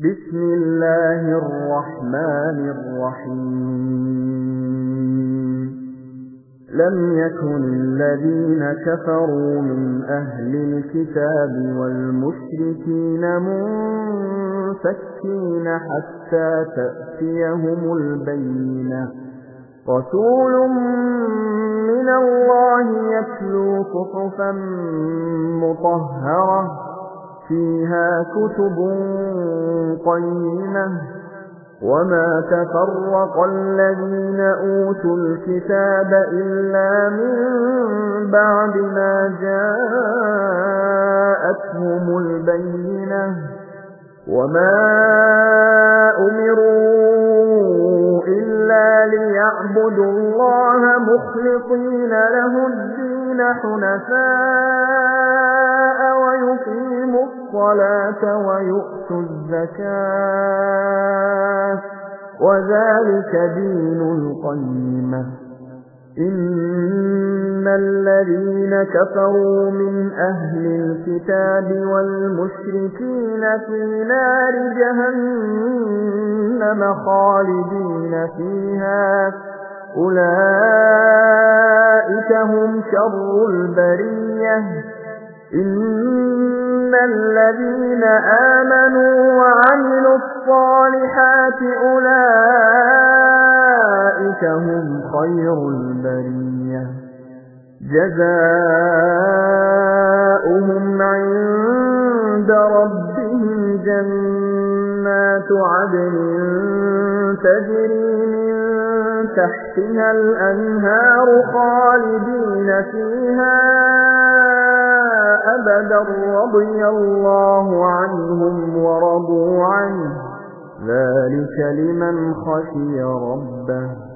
بسم الله الرحمن الرحيم لم يكن الذين كفروا من أهل الكتاب والمشركين منفكين حتى تأتيهم البينة رسول من الله يتلو صحفا مطهرة فيها كتب قيمة وما تفرق الذين أوتوا الكتاب إلا من بعد ما جاءتهم البينة وما أمروا إلا ليعبدوا الله مخلصين له الدين حنفاء ويقيموا الصلاة ويؤتوا الزكاة وذلك دين القيمة إن الذين كفروا من أهل الكتاب والمشركين في نار جهنم خالدين فيها أولئك هم شر البرية إن الذين آمنوا وعملوا الصالحات أولئك هم خير البرية جزاؤهم عند ربهم جنات عدن تجري من تحتها الأنهار خالدين فيها أبدا رضي الله عنهم ورضوا عنه ذلك لمن خشي ربه